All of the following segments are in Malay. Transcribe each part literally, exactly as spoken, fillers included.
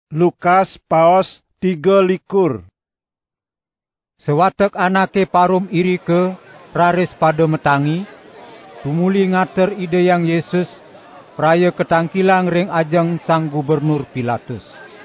Lukas paos tiga likur. Sewatek anake parum irike raris pada metangi, tumuli ngater ide yang Yesus, praya ketangkilang ring ajeng sang gubernur Pilatus.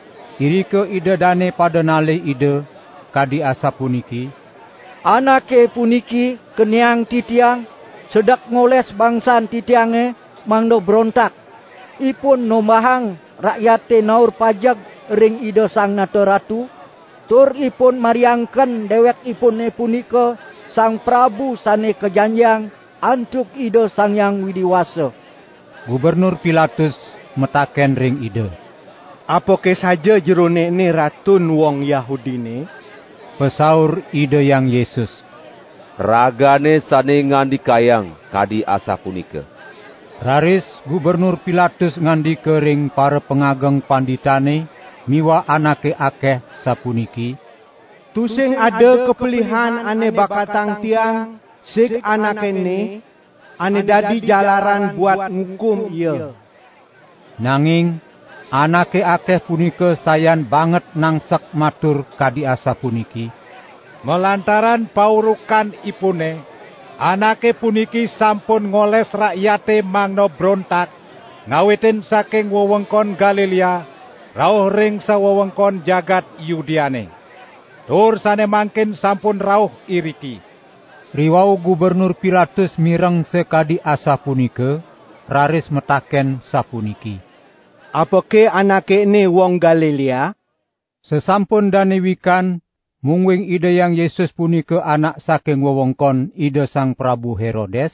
Irike ide dane pada nalih ide, kadi asa puniki. Anake puniki keniang titiang, sedak ngoles bangsan titiange mangdo berontak. Ipun nombahang rakyate naur pajak ring ide sang nato ratu. Tur ipun mariangken dewek ipun ne punika sang Prabu sane kejanjang antuk ide sang yang widiwasa. Gubernur Pilatus metaken ring ide. Apoke saja jerone ne ratun wong Yahudi ne? Pesaur ide yang Yesus. Ragane sane ngandikayang kadi asa punika. Raris Gubernur Pilatus ngandike ring para pengageng panditane miwa anake akeh sapuniki. Tusing ada kepelihan ane bakatang tiang sik anake ne ane dadi jalaran buat ngukum ia. Nanging anake akeh punika sayan banget nangsek matur kadi asa puniki. Melantaran paurukan ipune, anake puniki sampun ngoles rakyate mangno brontak, ngawitin saking wewengkon Galilea, rauh ring sawewengkon jagat Yudiane. Tur sane mangkin sampun rauh iriki. Riwau Gubernur Pilatus mireng sekadi asa punika, raris metaken sapuniki. Apake anake ne wong Galilea? Sesampun dane wikan, mungwing ide yang Yesus punika anak saking wewengkon ide sang Prabu Herodes,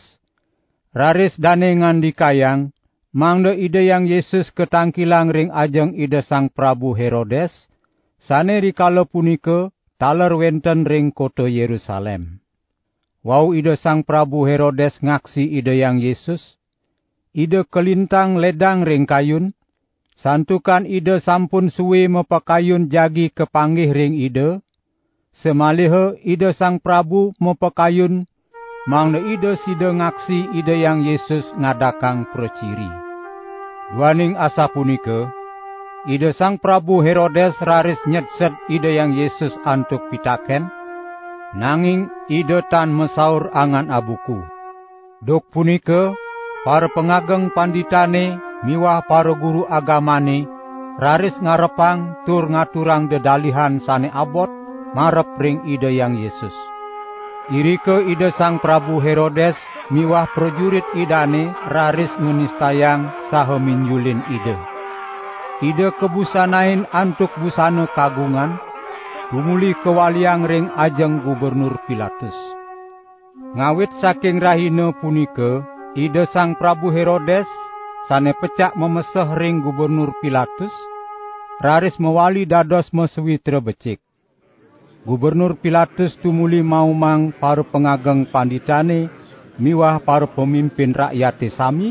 raris dane ngandikayang, mangda ide yang Yesus ketangkilang ring ajeng ide sang Prabu Herodes, sane rikala punika taler wenten ring kota Yerusalem. Wau ide sang Prabu Herodes ngaksi ide yang Yesus, ide kelintang ledang ring kayun, santukan ide sampun suwe mepakayun jagi kepanggih ring ide, semalihe ide sang Prabu mepakayun, mangda ide sida ngaksi ide yang Yesus ngadakang prociri. Duaning asa punika, ide sang Prabu Herodes raris nyetset ide yang Yesus antuk pitaken, nanging ide tan mesaur angan abuku. Duk punika, para pengageng panditane miwah para guru agamane raris ngarepang tur ngaturang dedalihan sane abot marep ring ide yang Yesus. Irike ide sang Prabu Herodes miwah prajurit idane raris ngenistayang saha minjulin ide. Ide kebusanain antuk busana kagungan, tumuli kewaliang ring ajeng Gubernur Pilatus. Ngawit saking rahina punika, ide sang Prabu Herodes sane pecak memeseh ring Gubernur Pilatus, raris mewali dados mesewitra becik. Gubernur Pilatus tumuli maumang para pengageng panditane miwah para pemimpin rakyate sami,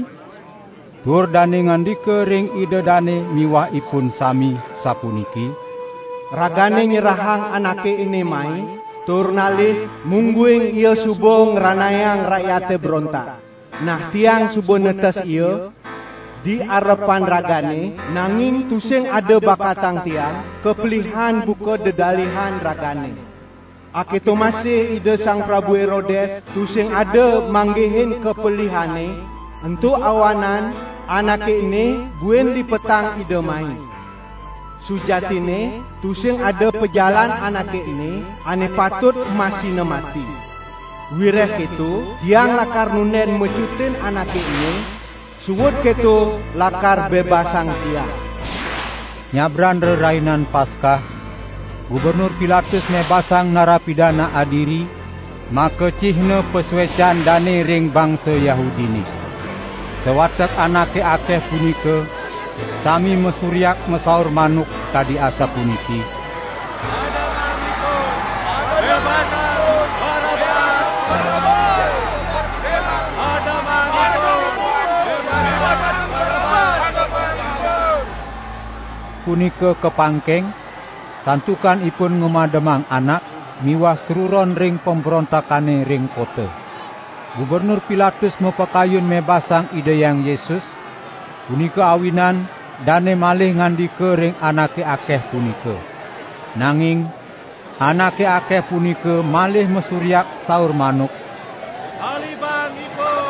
tur dane ngandika ring ide dane miwah ipun sami sapuniki. Ragane nyerahang anake ini mai, tur nalih mungguing ia subo ngranayang rakyate berontak. Nah tiang subo netes ia, di arepan ragane, nanging tusing ada bakatang tiang, kepelihan buka dedalihan ragane. Akito masih ide sang Prabu Herodes, tusing ada manggihin kepelihane, untuk awanan anake ini buen di petang ide main. Sujatine, tusing ada pejalan anake ini, ane patut masih mati. Wireh itu, diang lakar nunen mecutin anake ini, suwut ketu lakar bebasang dia. Nyabran rerainan Paskah, Gubernur Pilatus mebasang narapidana adiri, maka cihne peswecan dane ring bangsa Yahudi ni. Sewatek anake akeh punika, sami mesuriak mesaur manuk kadi asa puniki. Punika kepangkeng, santukan ipun ngumademang anak, miwah seruron ring pemberontakane ring kota. Gubernur Pilatus mepakayun mebasang ide yang Yesus, punika awinan dane malih ngandika ring anake akeh punika. Nanging anake akeh punika malih mesuryak saur manuk, Alibangipun,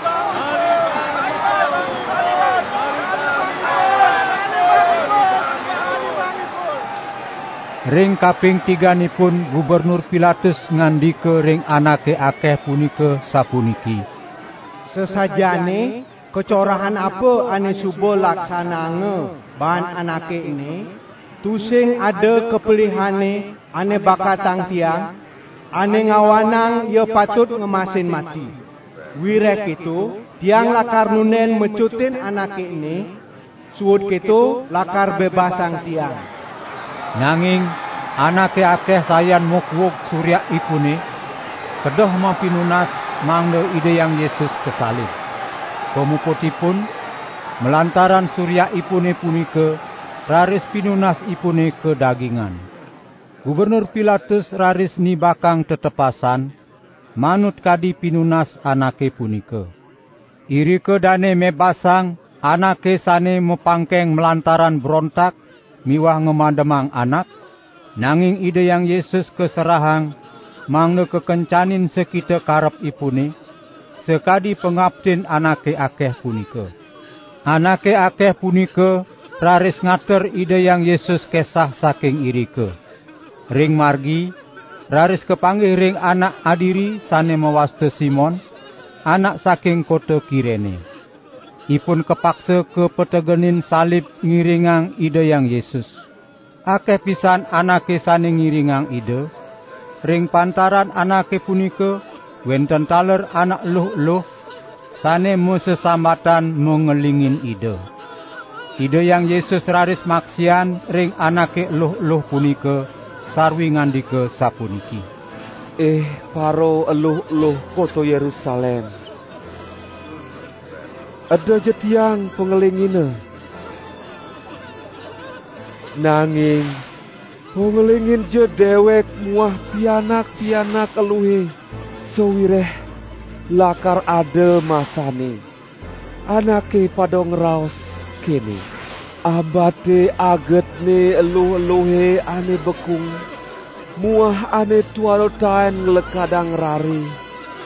ring kaping tiganipun Gubernur Pilatus ngandika ring anake akeh punika sapuniki, Sesajane kecorahan apa ane subo laksanange ban anake ini, tusing ada kepelihane ane bakatang tiang, ane ngawanang ia patut ngemasin mati. Wirek itu, tiang lakar nunen mecutin anake ini, suut itu lakar bebasang tiang. Nanging anake akeh sayan mukwuk surya ipune, kedoh mapinunas mangde ide yang Yesus kesalib. Pemuputipun melantaran surya ipune punika raris pinunas ipune kedagingan. Gubernur Pilatus raris nibakang tetepasan manut kadi pinunas anake punika. Iri kedane mebasang anake sane mepangkeng melantaran berontak miwah ngemademang anak, nanging ide yang Yesus keserahang mangde kekencanin sekita karep ipune, sekadi pengabdin anake akeh punika. Anake akeh punika raris ngater ide yang Yesus kesah saking irike. Ring margi, raris kepanggih ring anak adiri sane mewaste Simon, anak saking kota Kirene. Ipun kepaksa ke petegenin salib ngiringang ide yang Yesus. Akeh pisan anake sane ngiringang ide, ring pantaran anake punika wenten taler anak luh-luh sane mesesambatan mengelingin ide. Ide yang Yesus raris maksian ring anake luh-luh punika sarwi ngandika sapuniki, Eh, paro eluh-eluh kota Yerusalem. Ada je tiang pengelingina. Nanging pengelingin je dewek muah pianak-pianak eluhe. Sewireh lakar ada masane. Anake pada ngeraos kene. Abate agetne eluh-eluhe ane bekung. Muah ane tuaro tain ngelekadang rari.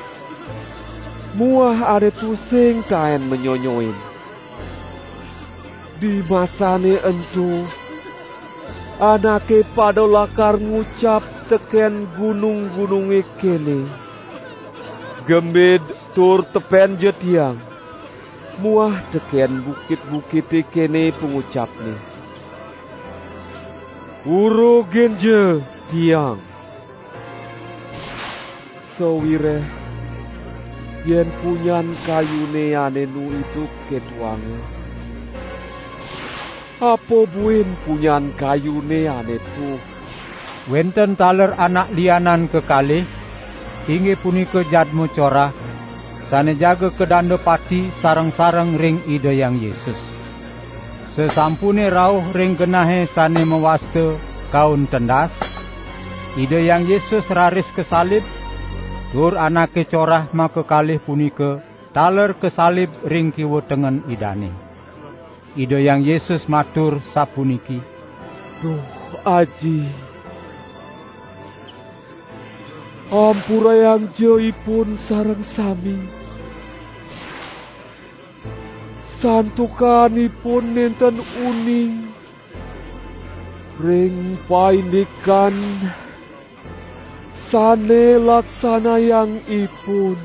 Muah ada pusing tain menyonyoin. Di masane entu, anake pada lakar ngucap teken gunung-gunung kene. Gembid tur tepen jetiang. Muah teken bukit-bukit kene pengucapne. Uro genje tiang. Sewireh yen punyan kayune ane nu itu ketuange. Apa buin punyan kayune ane tu? Wenten taler anak lianan kekalih, inggih punika jadmu corah, sane jaga kedanda pati sareng-sareng ring ide yang Yesus. Sesampune rauh ring genahe sane mewaste kaun tendas, ide yang Yesus raris kesalib. Tur anake corah maka kalih punika taler kesalib ring kiwa tengen idane. Ide yang Yesus matur sapuniki, Duh aji, ampura yang joipun sareng sami. Santukanipun nenten uning, ring paindikan sane laksana yang ipun.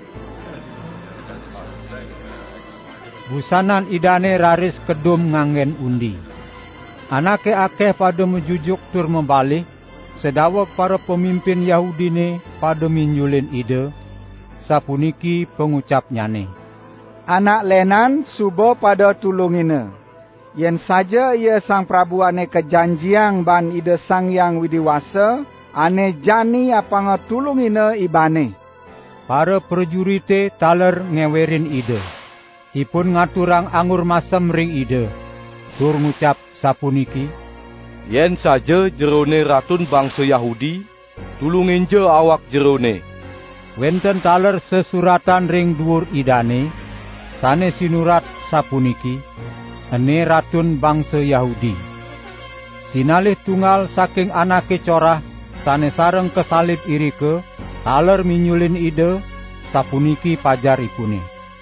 Busanan idane raris kedum nganggen undi. Anake akeh pada mejujuk tur membalik, sedawak para pemimpin Yahudine pada minjulin ide, sapuniki pengucap nyane. Anak lenan subo pada tulungina. Yen saja ia sang Prabu ane kejanjiang ban ide sang yang widiwasa, ane jani apa ngetulungina ibane. Para prejurite taler ngewerin ide. Ipun ngaturang anggur masem ring ide. Tur ngucap sapuniki, Yen saja jerone ratun bangsa Yahudi, tulungin je awak jerone. Wenten taler sesuratan ring dhuwur idane, sane sinurat sapuniki, ene ratun bangsa Yahudi. Sinalih tunggal saking anake corah sane sareng kesalib irike taler minyulin ide sapuniki pajar ipune.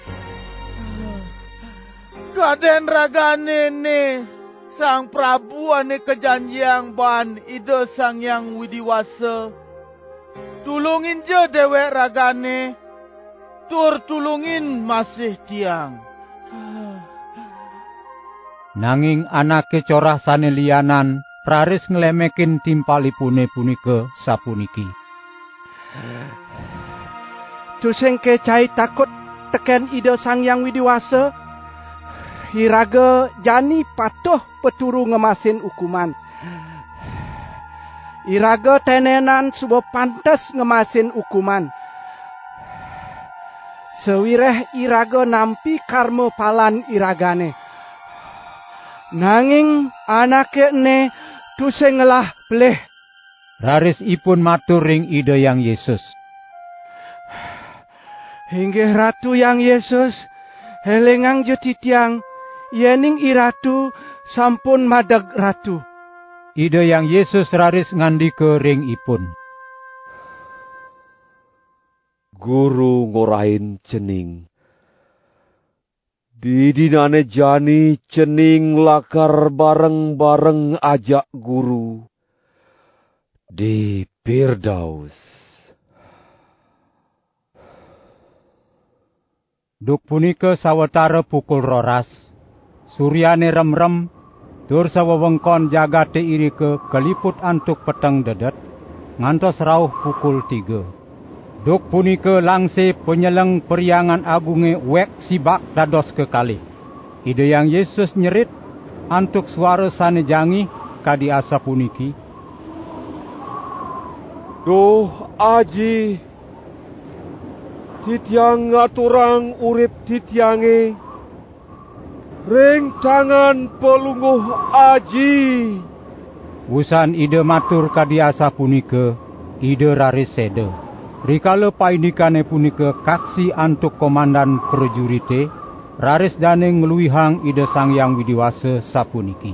Kaden ragane ne Sang Prabu ane kejanjiang ban ide Sang Yang Widiwasa. Tulungin je dewek ragane, tur tulungin masih tiang. Nanging anake corah sane lianan praris nglemekin timpalipune punika sapuniki. Tusing kecai takut teken ide Sang Yang Widiwasa. Iraga jani patuh peturu ngemasin hukuman. Iraga tenenan subo pantas ngemasin hukuman. Sewireh iraga nampi karma palan iragane. Nanging anake ne tusing ngelah beleh. Raris ipun matur ring ide Yang Yesus. Hinggih Ratu Yang Yesus, helengang jeti tiang, yening iratu sampun madeg ratu. Ide Yang Yesus raris ngandika ring ipun. Guru ngorahin cening. Didinane jani cening lakar bareng-bareng ajak guru. Di Firdaus. Duk punika sawetara pukul roras. Suryane rem-rem, tur sawewengkon jagate irike keliput antuk peteng dedet, ngantos rauh pukul tiga. Duk punika langse penyeleng periangan agunge wek sibak dados kekalih. Ide Yang Yesus nyerit antuk suara sane jangi kadi asa puniki. Duh aji, titiang ngaturang urip titiange, ring tangan pelungguh aji. Wusan ide matur kadi asa punika, ide raris sede. Rikala paindikane punika kaksi antuk komandan prajurite, raris dane ngluwihang ide Sang Yang Widiwasa sapuniki.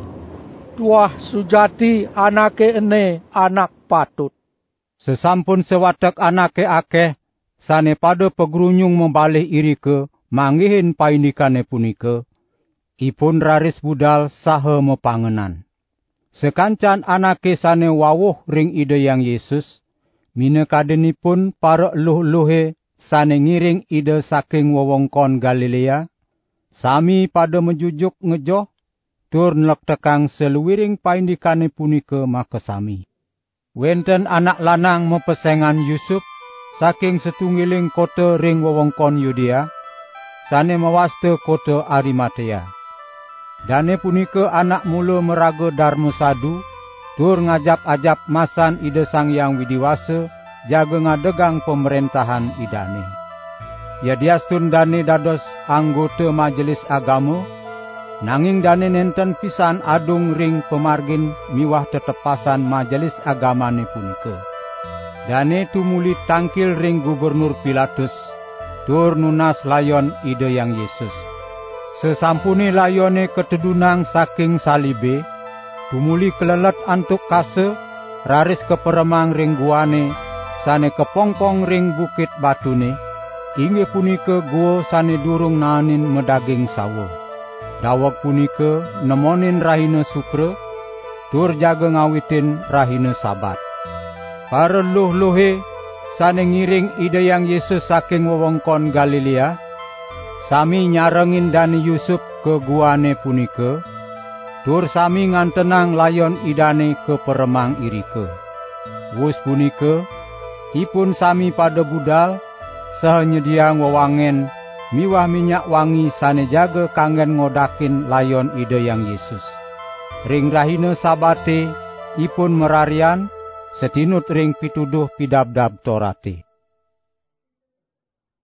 Tuah sujati anake ene anak patut. Sesampun sewatek anake akeh, sane pada pegrunyung membalih irike manggihin paindikane punika, ipun raris budal saha mepangenan. Sekancan anake sane wawuh ring ide Yang Yesus, minekadenipun para eluh-eluhe sane ngiring ide saking wewengkon Galilea, sami pada menjujuk ngejoh, tur nlektekang seluwiring paindikane punika makasami. Wenten anak lanang mepesengan Yusuf saking setunggiling kota ring wewengkon Yudea, sane mawaste kota Arimatea. Dane punika anak mula meraga Dharma Sadu, tur ngajap-ajap masan ide Sang Yang Widiwasa jaga ngadegang pemerintahan idane. Yadiastun dane dados anggota majelis agama, nanging dane nenten pisan adung ring pemargin miwah tetepasan majelis agamane punika. Dane tumuli tangkil ring Gubernur Pilatus, tur nunas layon ide Yang Yesus. Sesampune layone ketedunang saking salibe, tumuli kelelet antuk kase, raris keperemang ring guane, sane kepongpong ring bukit batune, inggih punika gua sane durung nanin medaging sawo. Dawak punika nemonin rahina sukra, tur jaga ngawitin rahina sabat. Para luh-luhe sane ngiring ide Yang Yesus saking wewengkon Galilea, sami nyarengin dani Yusuf ke guane punika, tur sami ngantenang layon idane ke peremang irike. Wus punika, ipun sami pada budal, sahanyediang wewangen, miwah minyak wangi sane jaga kanggen ngodakin layon ide Yang Yesus. Ring rahina sabate, ipun merarian, setinut ring pituduh pidabdab Torate.